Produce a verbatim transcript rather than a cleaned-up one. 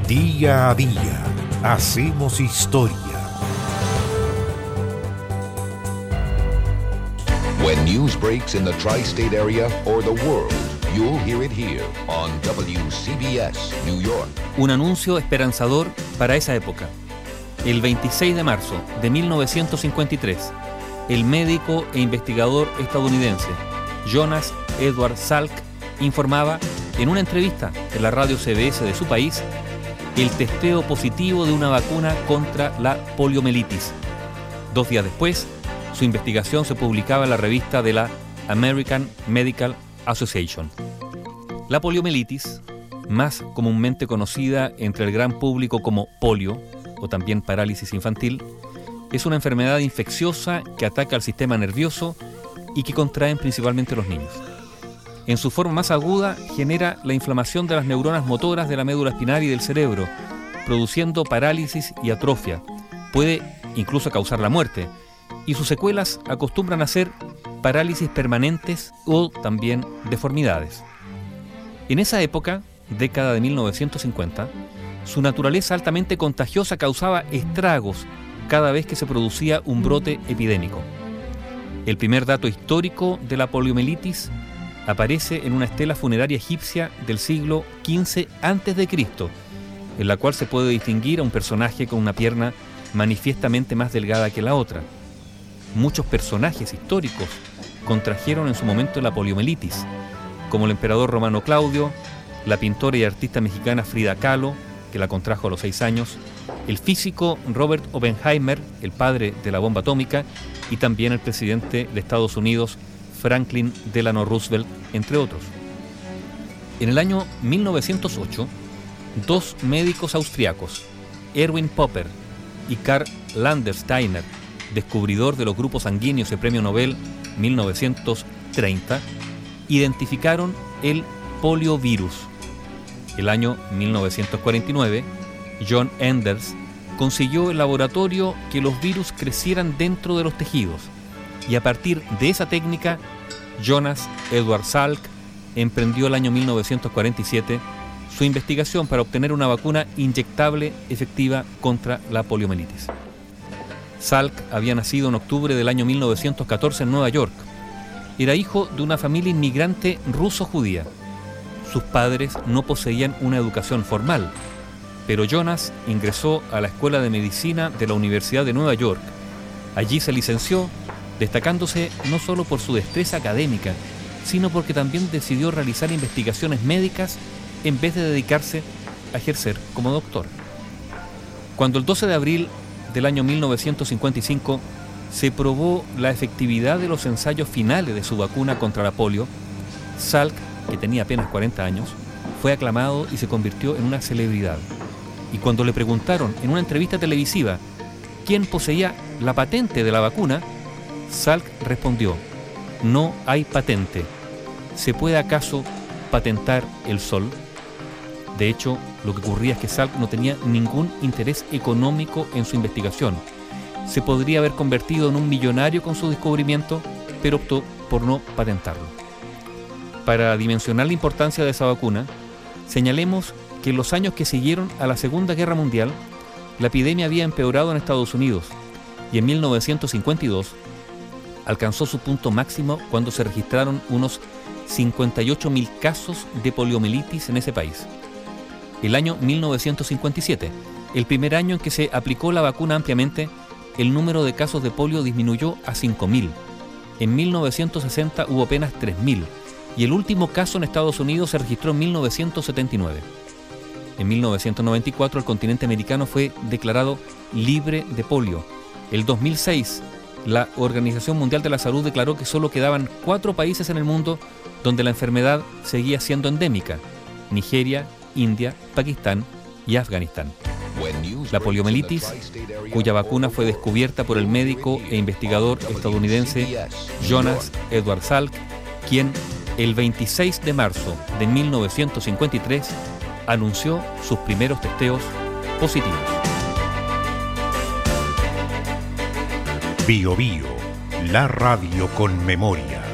Día a día hacemos historia. When news breaks in the tri-state area or the world, you'll hear it here on W C B S New York. Un anuncio esperanzador para esa época. El veintiséis de marzo de mil novecientos cincuenta y tres, el médico e investigador estadounidense Jonas Edward Salk informaba en una entrevista en la radio C B S de su país el testeo positivo de una vacuna contra la poliomielitis. Dos días después, su investigación se publicaba en la revista de la American Medical Association. La poliomielitis, más comúnmente conocida entre el gran público como polio o también parálisis infantil, es una enfermedad infecciosa que ataca al sistema nervioso y que contraen principalmente los niños. En su forma más aguda, genera la inflamación de las neuronas motoras de la médula espinal y del cerebro, produciendo parálisis y atrofia. Puede incluso causar la muerte, y sus secuelas acostumbran a ser parálisis permanentes o también deformidades. En esa época, década de mil novecientos cincuenta, su naturaleza altamente contagiosa causaba estragos cada vez que se producía un brote epidémico. El primer dato histórico de la poliomielitis aparece en una estela funeraria egipcia del siglo quince antes de Cristo, en la cual se puede distinguir a un personaje con una pierna manifiestamente más delgada que la otra. Muchos personajes históricos contrajeron en su momento la poliomielitis, como el emperador romano Claudio, la pintora y artista mexicana Frida Kahlo, que la contrajo a los seis años, el físico Robert Oppenheimer, el padre de la bomba atómica, y también el presidente de Estados Unidos, Franklin Delano Roosevelt, entre otros. En el año mil novecientos ocho, dos médicos austriacos, Erwin Popper y Karl Landsteiner, descubridor de los grupos sanguíneos y premio Nobel mil novecientos treinta, identificaron el poliovirus. El año mil novecientos cuarenta y nueve, John Enders consiguió en laboratorio que los virus crecieran dentro de los tejidos, y a partir de esa técnica, Jonas Edward Salk emprendió el año mil novecientos cuarenta y siete su investigación para obtener una vacuna inyectable efectiva contra la poliomielitis. Salk había nacido en octubre del año mil novecientos catorce en Nueva York. Era hijo de una familia inmigrante ruso-judía. Sus padres no poseían una educación formal, pero Jonas ingresó a la Escuela de Medicina de la Universidad de Nueva York. Allí se licenció, destacándose no solo por su destreza académica, sino porque también decidió realizar investigaciones médicas en vez de dedicarse a ejercer como doctor. Cuando el doce de abril del año mil novecientos cincuenta y cinco se probó la efectividad de los ensayos finales de su vacuna contra la polio, Salk, que tenía apenas cuarenta años, fue aclamado y se convirtió en una celebridad. Y cuando le preguntaron en una entrevista televisiva quién poseía la patente de la vacuna, Salk respondió: no hay patente. ¿Se puede acaso patentar el sol? De hecho, lo que ocurría es que Salk no tenía ningún interés económico en su investigación. Se podría haber convertido en un millonario con su descubrimiento, pero optó por no patentarlo. Para dimensionar la importancia de esa vacuna, señalemos que en los años que siguieron a la Segunda Guerra Mundial, la epidemia había empeorado en Estados Unidos, y en mil novecientos cincuenta y dos alcanzó su punto máximo cuando se registraron unos cincuenta y ocho mil casos de poliomielitis en ese país. El año mil novecientos cincuenta y siete, el primer año en que se aplicó la vacuna ampliamente, el número de casos de polio disminuyó a cinco mil. En mil novecientos sesenta hubo apenas tres mil, y el último caso en Estados Unidos se registró en mil novecientos setenta y nueve. En mil novecientos noventa y cuatro el continente americano fue declarado libre de polio. El dos mil seis, la Organización Mundial de la Salud declaró que solo quedaban cuatro países en el mundo donde la enfermedad seguía siendo endémica: Nigeria, India, Pakistán y Afganistán. La poliomielitis, cuya vacuna fue descubierta por el médico e investigador estadounidense Jonas Edward Salk, quien el veintiséis de marzo de mil novecientos cincuenta y tres anunció sus primeros testeos positivos. Bio Bio, la radio con memoria.